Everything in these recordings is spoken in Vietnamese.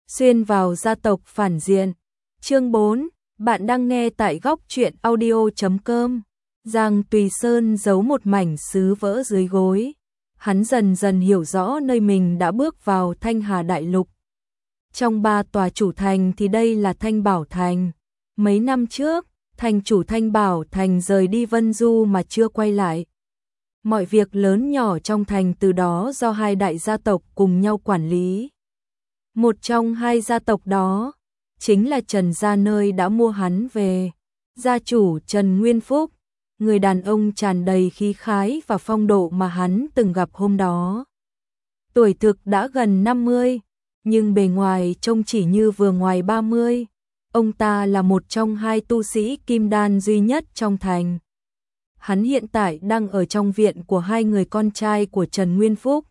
Xuyên vào gia tộc phản diện. Chương 4, bạn đang nghe tại góc truyện audio.com. Giang Tùy Sơn giấu một mảnh sứ vỡ dưới gối. Hắn dần dần hiểu rõ nơi mình đã bước vào Thanh Hà Đại Lục. Trong 3 tòa chủ thành thì đây là Thanh Bảo Thành. Mấy năm trước, thành chủ Thanh Bảo Thành rời đi Vân Du mà chưa quay lại. Mọi việc lớn nhỏ trong thành từ đó do 2 đại gia tộc cùng nhau quản lý. Một trong 2 gia tộc đó chính là Trần gia nơi đã mua hắn về. Gia chủ Trần Nguyên Phúc, người đàn ông tràn đầy khí khái và phong độ mà hắn từng gặp hôm đó. Tuổi thực đã gần 50, nhưng bề ngoài trông chỉ như vừa ngoài 30. Ông ta là một trong 2 tu sĩ kim đan duy nhất trong thành. Hắn hiện tại đang ở trong viện của 2 người con trai của Trần Nguyên Phúc.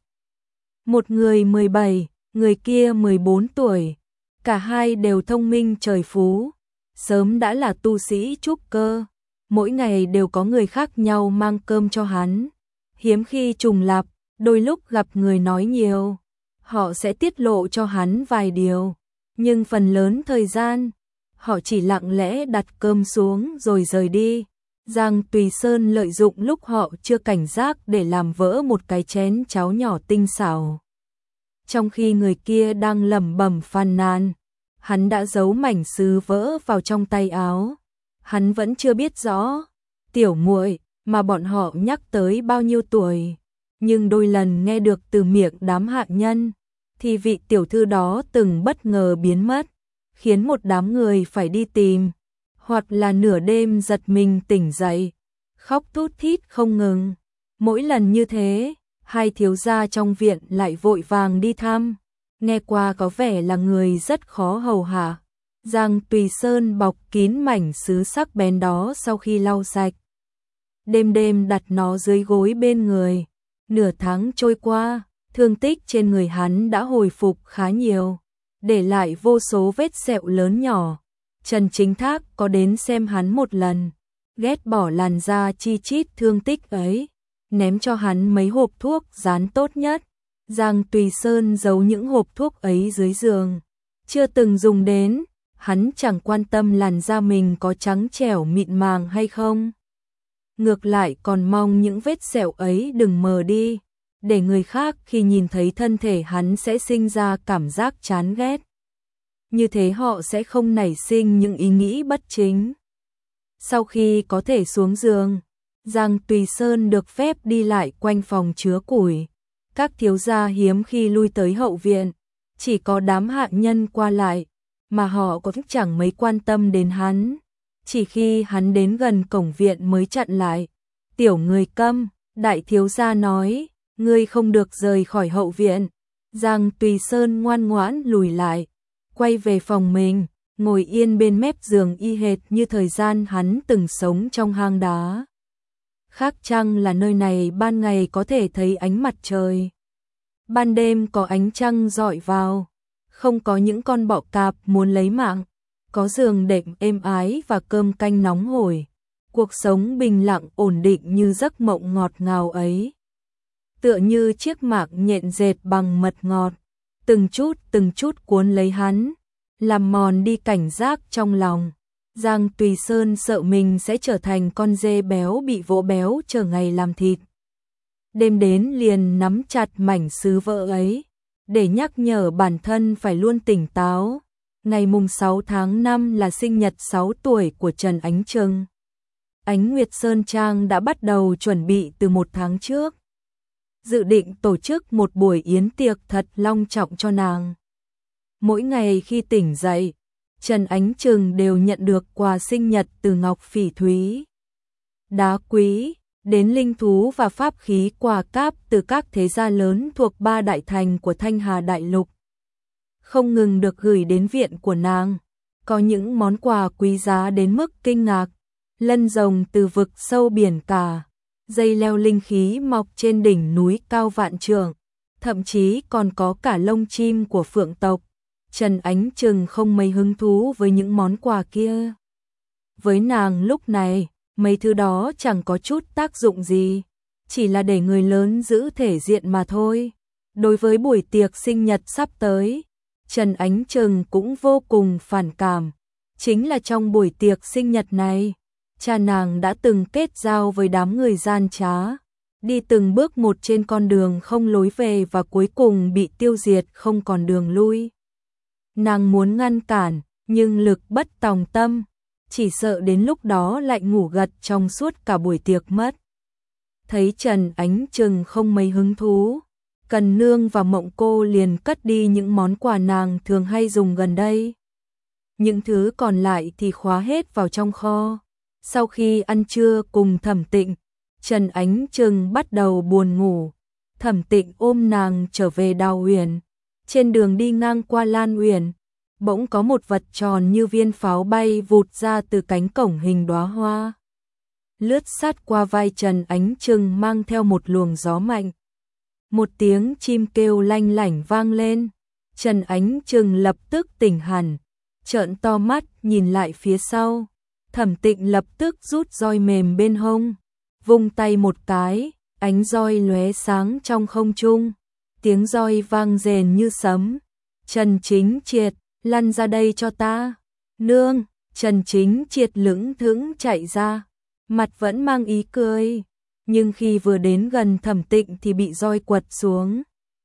Một người 17, người kia 14 tuổi. Cả hai đều thông minh trời phú, sớm đã là tu sĩ trúc cơ. Mỗi ngày đều có người khác nhau mang cơm cho hắn. Hiếm khi trùng lặp, đôi lúc gặp người nói nhiều, họ sẽ tiết lộ cho hắn vài điều. Nhưng phần lớn thời gian, họ chỉ lặng lẽ đặt cơm xuống rồi rời đi. Giang Tùy Sơn lợi dụng lúc họ chưa cảnh giác để làm vỡ một cái chén cháo nhỏ tinh xảo. Trong khi người kia đang lẩm bẩm phàn nàn, hắn đã giấu mảnh sứ vỡ vào trong tay áo. Hắn vẫn chưa biết rõ tiểu muội mà bọn họ nhắc tới bao nhiêu tuổi, nhưng đôi lần nghe được từ miệng đám hạ nhân thì vị tiểu thư đó từng bất ngờ biến mất, khiến một đám người phải đi tìm, hoặc là nửa đêm giật mình tỉnh dậy, khóc thút thít không ngừng. Mỗi lần như thế, 2 thiếu gia trong viện lại vội vàng đi thăm, nghe qua có vẻ là người rất khó hầu hạ. Giang Tùy Sơn bọc kín mảnh sứ sắc bén đó sau khi lau sạch. Đêm đêm đặt nó dưới gối bên người. Nửa tháng trôi qua, thương tích trên người hắn đã hồi phục khá nhiều, để lại vô số vết sẹo lớn nhỏ. Trần Chính Thác có đến xem hắn một lần, ghét bỏ làn da chi chít thương tích ấy, ném cho hắn mấy hộp thuốc dán tốt nhất. Giang Tùy Sơn giấu những hộp thuốc ấy dưới giường, chưa từng dùng đến. Hắn chẳng quan tâm làn da mình có trắng trẻo mịn màng hay không. Ngược lại còn mong những vết sẹo ấy đừng mờ đi, để người khác khi nhìn thấy thân thể hắn sẽ sinh ra cảm giác chán ghét. Như thế họ sẽ không nảy sinh những ý nghĩ bất chính. Sau khi có thể xuống giường, Giang Tùy Sơn được phép đi lại quanh phòng chứa củi. Các thiếu gia hiếm khi lui tới hậu viện, chỉ có đám hạ nhân qua lại, mà họ cũng chẳng mấy quan tâm đến hắn. Chỉ khi hắn đến gần cổng viện mới chặn lại. Tiểu người câm, đại thiếu gia nói, ngươi không được rời khỏi hậu viện. Giang Tùy Sơn ngoan ngoãn lùi lại, quay về phòng mình, ngồi yên bên mép giường y hệt như thời gian hắn từng sống trong hang đá. Khác chăng là nơi này ban ngày có thể thấy ánh mặt trời, ban đêm có ánh trăng rọi vào. Không có những con bọ cạp muốn lấy mạng, có giường đệm êm ái và cơm canh nóng hổi. Cuộc sống bình lặng ổn định như giấc mộng ngọt ngào ấy. Tựa như chiếc mạc nhện dệt bằng mật ngọt, từng chút cuốn lấy hắn, làm mòn đi cảnh giác trong lòng. Giang Tùy Sơn sợ mình sẽ trở thành con dê béo bị vỗ béo chờ ngày làm thịt. Đêm đến liền nắm chặt mảnh sứ vỡ ấy, để nhắc nhở bản thân phải luôn tỉnh táo. Ngày mùng 6 tháng 5 là sinh nhật 6 tuổi của Trần Ánh Trừng. Ánh Nguyệt Sơn Trang đã bắt đầu chuẩn bị từ 1 tháng trước, dự định tổ chức một buổi yến tiệc thật long trọng cho nàng. Mỗi ngày khi tỉnh dậy, Trần Ánh Trừng đều nhận được quà sinh nhật từ ngọc phỉ thúy, đá quý, đến linh thú và pháp khí quà cáp từ các thế gia lớn thuộc 3 đại thành của Thanh Hà Đại Lục. Không ngừng được gửi đến viện của nàng, có những món quà quý giá đến mức kinh ngạc, lân rồng từ vực sâu biển cả, dây leo linh khí mọc trên đỉnh núi cao vạn trượng, thậm chí còn có cả lông chim của phượng tộc. Trần Ánh Trừng không mấy hứng thú với những món quà kia. Với nàng lúc này, mấy thứ đó chẳng có chút tác dụng gì, chỉ là để người lớn giữ thể diện mà thôi. Đối với buổi tiệc sinh nhật sắp tới, Trần Ánh Trừng cũng vô cùng phản cảm. Chính là trong buổi tiệc sinh nhật này, cha nàng đã từng kết giao với đám người gian trá, đi từng bước một trên con đường không lối về và cuối cùng bị tiêu diệt không còn đường lui. Nàng muốn ngăn cản, nhưng lực bất tòng tâm, chỉ sợ đến lúc đó lại ngủ gật trong suốt cả buổi tiệc mất. Thấy Trần Ánh Trừng không mấy hứng thú, Cần Nương và Mộng Cô liền cất đi những món quà nàng thường hay dùng gần đây. Những thứ còn lại thì khóa hết vào trong kho. Sau khi ăn trưa cùng Thẩm Tịnh, Trần Ánh Trừng bắt đầu buồn ngủ. Thẩm Tịnh ôm nàng trở về Đào Uyển. Trên đường đi ngang qua Lan Uyển, bỗng có một vật tròn như viên pháo bay vụt ra từ cánh cổng hình đóa hoa. Lướt sát qua vai Trần Ánh Trừng mang theo một luồng gió mạnh. Một tiếng chim kêu lanh lảnh vang lên. Trần Ánh Trừng lập tức tỉnh hẳn, trợn to mắt nhìn lại phía sau. Thẩm Tịnh lập tức rút roi mềm bên hông, vung tay một cái, ánh roi lóe sáng trong không trung. Tiếng roi vang rền như sấm. Trần Chính Triệt, lăn ra đây cho ta. Nương, Trần Chính Triệt lững thững chạy ra, mặt vẫn mang ý cười, nhưng khi vừa đến gần Thẩm Tịnh thì bị roi quật xuống.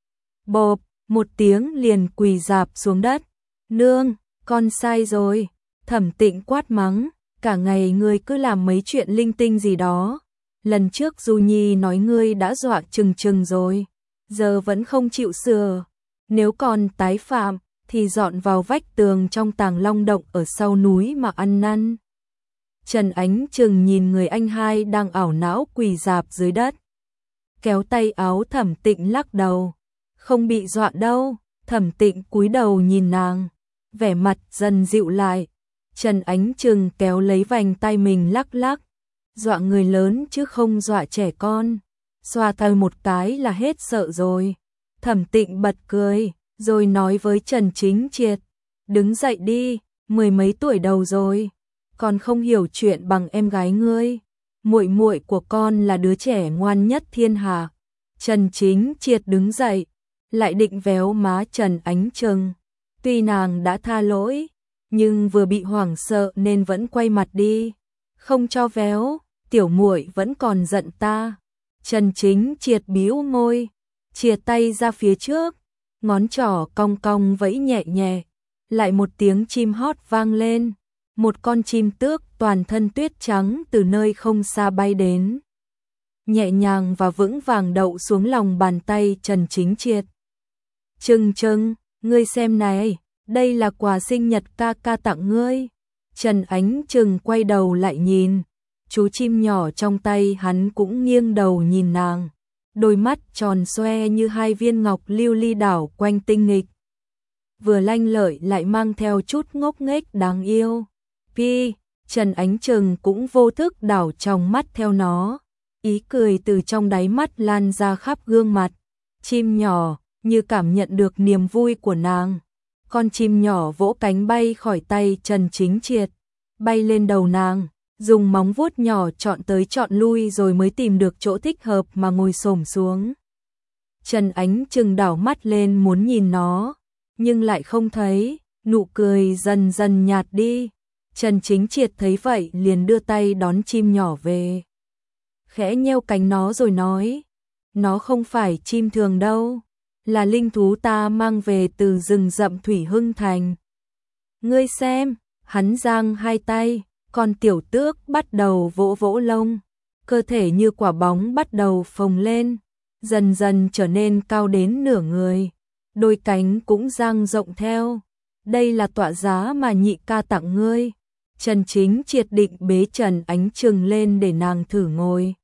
Bộp, một tiếng liền quỳ rạp xuống đất. Nương, con sai rồi. Thẩm Tịnh quát mắng, cả ngày ngươi cứ làm mấy chuyện linh tinh gì đó. Lần trước Du Nhi nói ngươi đã dọa chừng chừng rồi, giờ vẫn không chịu sửa. Nếu còn tái phạm, thì dọn vào vách tường trong Tàng Long Động ở sau núi mà ăn năn. Trần Ánh Trừng nhìn người anh hai đang ảo não quỳ rạp dưới đất, kéo tay áo Thẩm Tịnh lắc đầu. Không bị dọa đâu. Thẩm Tịnh cúi đầu nhìn nàng, vẻ mặt dần dịu lại. Trần Ánh Trừng kéo lấy vành tay mình lắc lắc. Dọa người lớn chứ không dọa trẻ con. Xoa tay một cái là hết sợ rồi. Thẩm Tịnh bật cười, rồi nói với Trần Chính Triệt, đứng dậy đi, mười mấy tuổi đầu rồi, còn không hiểu chuyện bằng em gái ngươi. Muội muội của con là đứa trẻ ngoan nhất thiên hạ. Trần Chính Triệt đứng dậy, lại định véo má Trần Ánh Trừng. Tuy nàng đã tha lỗi, nhưng vừa bị hoảng sợ nên vẫn quay mặt đi. Không cho véo, tiểu muội vẫn còn giận ta. Trần Chính Triệt bĩu môi, chìa tay ra phía trước, ngón trỏ cong cong vẫy nhẹ nhẹ. Lại một tiếng chim hót vang lên, một con chim tước toàn thân tuyết trắng từ nơi không xa bay đến, nhẹ nhàng và vững vàng đậu xuống lòng bàn tay Trần Chính Triệt. Trừng Trừng, ngươi xem này, đây là quà sinh nhật ca ca tặng ngươi. Trần Ánh Trừng quay đầu lại nhìn, chú chim nhỏ trong tay hắn cũng nghiêng đầu nhìn nàng, đôi mắt tròn xoe như hai viên ngọc lưu ly đảo quanh tinh nghịch, vừa lanh lợi lại mang theo chút ngốc nghếch đáng yêu. Pi, Trần Ánh Trừng cũng vô thức đảo trong mắt theo nó, ý cười từ trong đáy mắt lan ra khắp gương mặt. Chim nhỏ như cảm nhận được niềm vui của nàng, con chim nhỏ vỗ cánh bay khỏi tay Trần Chính Triệt, bay lên đầu nàng, dùng móng vuốt nhỏ chọn tới chọn lui rồi mới tìm được chỗ thích hợp mà ngồi xổm xuống. Trần Ánh Trừng đảo mắt lên muốn nhìn nó, nhưng lại không thấy, nụ cười dần dần nhạt đi. Trần Chính Triệt thấy vậy liền đưa tay đón chim nhỏ về, khẽ nheo cánh nó rồi nói, nó không phải chim thường đâu, là linh thú ta mang về từ rừng rậm Thủy Hưng Thành. Ngươi xem, hắn giang hai tay, con tiểu tước bắt đầu vỗ vỗ lông, cơ thể như quả bóng bắt đầu phồng lên, dần dần trở nên cao đến nửa người, đôi cánh cũng dang rộng theo. Đây là tọa giá mà nhị ca tặng ngươi. Trần Chính Triệt định bế Trần Ánh Trừng lên để nàng thử ngồi,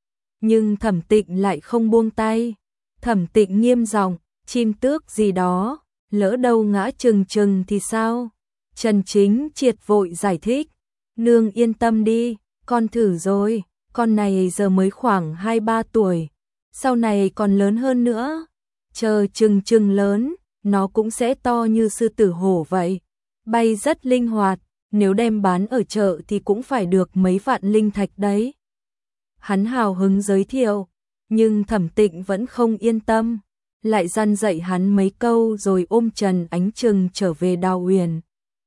nhưng Thẩm Tịnh lại không buông tay. Thẩm Tịnh nghiêm giọng, chim tước gì đó, lỡ đâu ngã chừng chừng thì sao? Trần Chính Triệt vội giải thích, nương yên tâm đi, con thử rồi, con này giờ mới khoảng 2-3 tuổi, sau này còn lớn hơn nữa, chờ chừng chừng lớn, nó cũng sẽ to như sư tử hổ vậy, bay rất linh hoạt, nếu đem bán ở chợ thì cũng phải được mấy vạn linh thạch đấy. Hắn hào hứng giới thiệu, nhưng Thẩm Tịnh vẫn không yên tâm, lại dăn dạy hắn mấy câu rồi ôm Trần Ánh Trừng trở về Đào Uyển.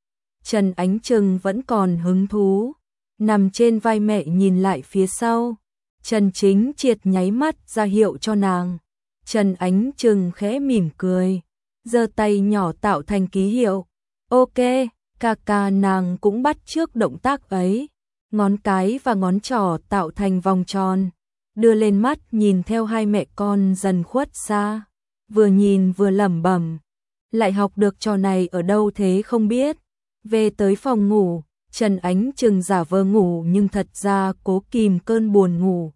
Trần Ánh Trừng vẫn còn hứng thú, nằm trên vai mẹ nhìn lại phía sau. Trần Chính Triệt nháy mắt ra hiệu cho nàng. Trần Ánh Trừng khẽ mỉm cười, giơ tay nhỏ tạo thành ký hiệu. Ok, ca ca. Nàng cũng bắt chước động tác ấy. Ngón cái và ngón trỏ tạo thành vòng tròn, đưa lên mắt nhìn theo hai mẹ con dần khuất xa. Vừa nhìn vừa lẩm bẩm, lại học được trò này ở đâu thế không biết. Về tới phòng ngủ, Trần Ánh Trừng giả vờ ngủ nhưng thật ra cố kìm cơn buồn ngủ.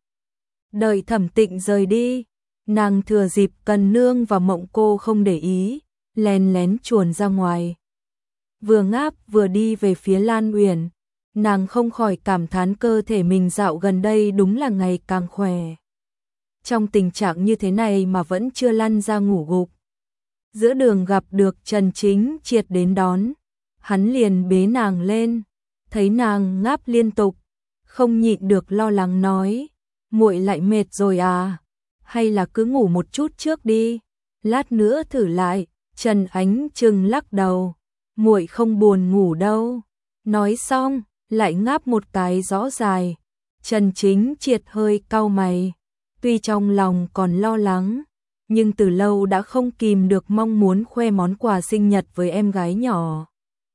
Đợi Thẩm Tịnh rời đi, nàng thừa dịp Cần Nương và Mộng Cô không để ý, lén lén chuồn ra ngoài. Vừa ngáp vừa đi về phía Lan Uyển, nàng không khỏi cảm thán cơ thể mình dạo gần đây đúng là ngày càng khỏe. Trong tình trạng như thế này mà vẫn chưa lăn ra ngủ gục. Giữa đường gặp được Trần Chính Triệt đến đón, hắn liền bế nàng lên, thấy nàng ngáp liên tục, không nhịn được lo lắng nói: "Muội lại mệt rồi à? Hay là cứ ngủ một chút trước đi, lát nữa thử lại." Trần Ánh Trừng lắc đầu: "Muội không buồn ngủ đâu." Nói xong, lại ngáp một cái rõ dài. Trần Chính Triệt hơi cau mày, tuy trong lòng còn lo lắng, nhưng từ lâu đã không kìm được mong muốn khoe món quà sinh nhật với em gái nhỏ.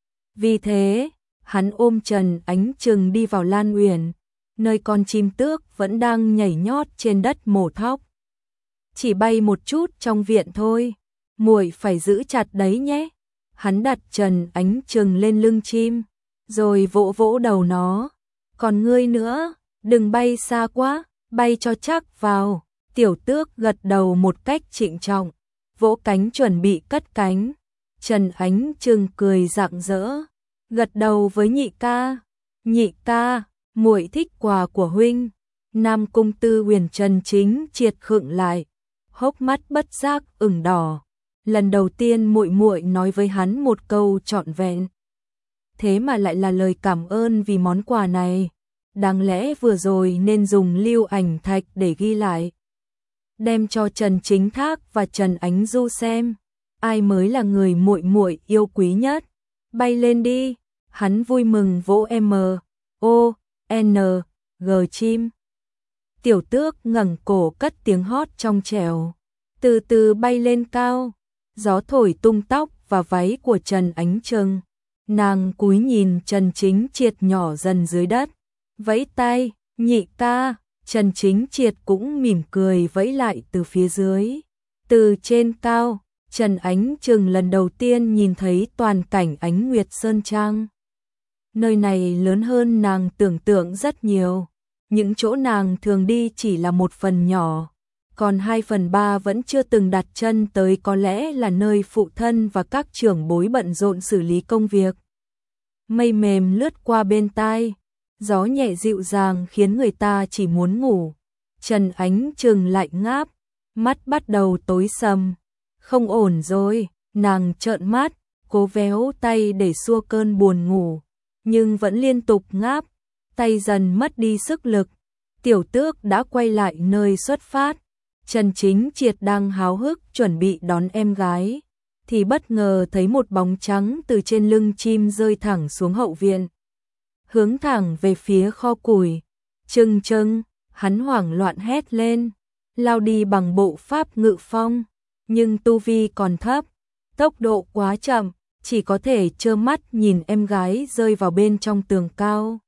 Vì thế, hắn ôm Trần Ánh Trừng đi vào Lan Uyển, nơi con chim tước vẫn đang nhảy nhót trên đất mổ thóc. "Chỉ bay một chút trong viện thôi, muội phải giữ chặt đấy nhé." Hắn đặt Trần Ánh Trừng lên lưng chim, rồi vỗ vỗ đầu nó. "Còn ngươi nữa, đừng bay xa quá, bay cho chắc vào." Tiểu tước gật đầu một cách trịnh trọng, vỗ cánh chuẩn bị cất cánh. Trần Ánh Trừng cười rạng rỡ, gật đầu với nhị ca: "Nhị ca, muội thích quà của huynh." Nam Cung Tư Huyền Trần Chính Triệt khựng lại, hốc mắt bất giác ửng đỏ. Lần đầu tiên muội muội nói với hắn một câu trọn vẹn, thế mà lại là lời cảm ơn vì món quà này. Đáng lẽ vừa rồi nên dùng lưu ảnh thạch để ghi lại, đem cho Trần Chính Thác và Trần Ánh Du xem, ai mới là người muội muội yêu quý nhất. "Bay lên đi." Hắn vui mừng vỗ M.O.N.G chim. Tiểu tước ngẩng cổ cất tiếng hót trong trẻo, từ từ bay lên cao. Gió thổi tung tóc và váy của Trần Ánh Trừng. Nàng cúi nhìn Trần Chính Triệt nhỏ dần dưới đất, vẫy tay: "Nhị ca." Trần Chính Triệt cũng mỉm cười vẫy lại từ phía dưới. Từ trên cao, Trần Ánh Trừng lần đầu tiên nhìn thấy toàn cảnh Ánh Nguyệt Sơn Trang. Nơi này lớn hơn nàng tưởng tượng rất nhiều. Những chỗ nàng thường đi chỉ là một phần nhỏ, còn 2/3 vẫn chưa từng đặt chân tới, có lẽ là nơi phụ thân và các trưởng bối bận rộn xử lý công việc. Mây mềm lướt qua bên tai, gió nhẹ dịu dàng khiến người ta chỉ muốn ngủ. Trần Ánh Trừng lại ngáp, mắt bắt đầu tối sầm. Không ổn rồi, nàng trợn mắt, cố véo tay để xua cơn buồn ngủ, nhưng vẫn liên tục ngáp, tay dần mất đi sức lực. Tiểu tước đã quay lại nơi xuất phát. Trần Chính Triệt đang háo hức chuẩn bị đón em gái, thì bất ngờ thấy một bóng trắng từ trên lưng chim rơi thẳng xuống hậu viện, hướng thẳng về phía kho củi. "Trừng Trừng!" Hắn hoảng loạn hét lên, lao đi bằng bộ pháp ngự phong, nhưng tu vi còn thấp, tốc độ quá chậm, chỉ có thể trơ mắt nhìn em gái rơi vào bên trong tường cao.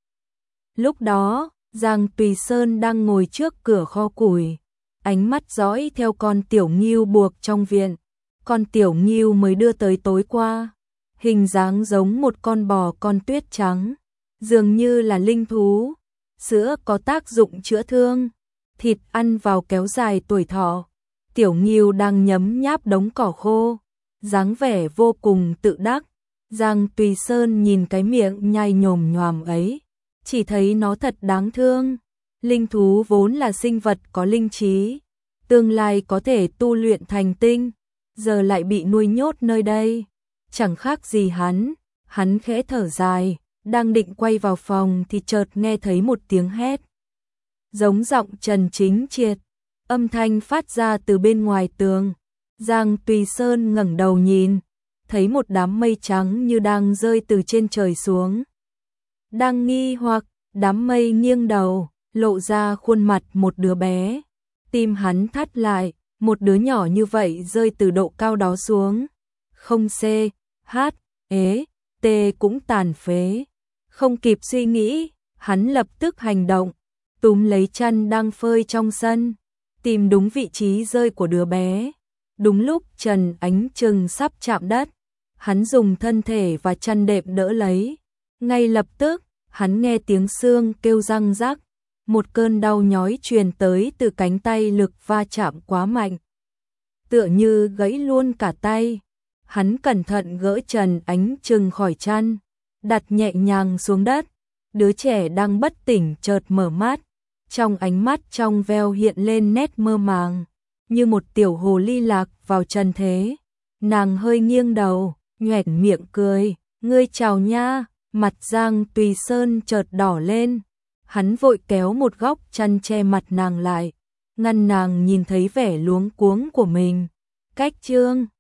Lúc đó, Giang Tùy Sơn đang ngồi trước cửa kho củi, ánh mắt dõi theo con tiểu ngưu buộc trong viện. Con tiểu ngưu mới đưa tới tối qua, hình dáng giống một con bò con tuyết trắng, dường như là linh thú. Sữa có tác dụng chữa thương, thịt ăn vào kéo dài tuổi thọ. Tiểu ngưu đang nhấm nháp đống cỏ khô, dáng vẻ vô cùng tự đắc. Giang Tùy Sơn nhìn cái miệng nhai nhồm nhoàm ấy, chỉ thấy nó thật đáng thương. Linh thú vốn là sinh vật có linh trí, tương lai có thể tu luyện thành tinh, giờ lại bị nuôi nhốt nơi đây, chẳng khác gì hắn. Hắn khẽ thở dài, đang định quay vào phòng thì chợt nghe thấy một tiếng hét, giống giọng Trần Chính Triệt. Âm thanh phát ra từ bên ngoài tường, Giang Tùy Sơn ngẩng đầu nhìn, thấy một đám mây trắng như đang rơi từ trên trời xuống. Đang nghi hoặc, đám mây nghiêng đầu, lộ ra khuôn mặt một đứa bé. Tim hắn thắt lại, một đứa nhỏ như vậy rơi từ độ cao đó xuống. Không C, H, ế, T cũng tàn phế. Không kịp suy nghĩ, hắn lập tức hành động, túm lấy chăn đang phơi trong sân, tìm đúng vị trí rơi của đứa bé. Đúng lúc Trần Ánh Trừng sắp chạm đất, hắn dùng thân thể và chăn đệm đỡ lấy. Ngay lập tức, hắn nghe tiếng xương kêu răng rắc, một cơn đau nhói truyền tới từ cánh tay lực va chạm quá mạnh. Tựa như gãy luôn cả tay. Hắn cẩn thận gỡ Trần Ánh Trừng khỏi chăn, đặt nhẹ nhàng xuống đất. Đứa trẻ đang bất tỉnh chợt mở mắt, trong ánh mắt trong veo hiện lên nét mơ màng, như một tiểu hồ ly lạc vào trần thế. Nàng hơi nghiêng đầu, nhoẻn miệng cười, "Ngươi chào nha." Mặt Giang Tùy Sơn chợt đỏ lên, hắn vội kéo một góc chăn che mặt nàng lại, ngăn nàng nhìn thấy vẻ luống cuống của mình. Cách chương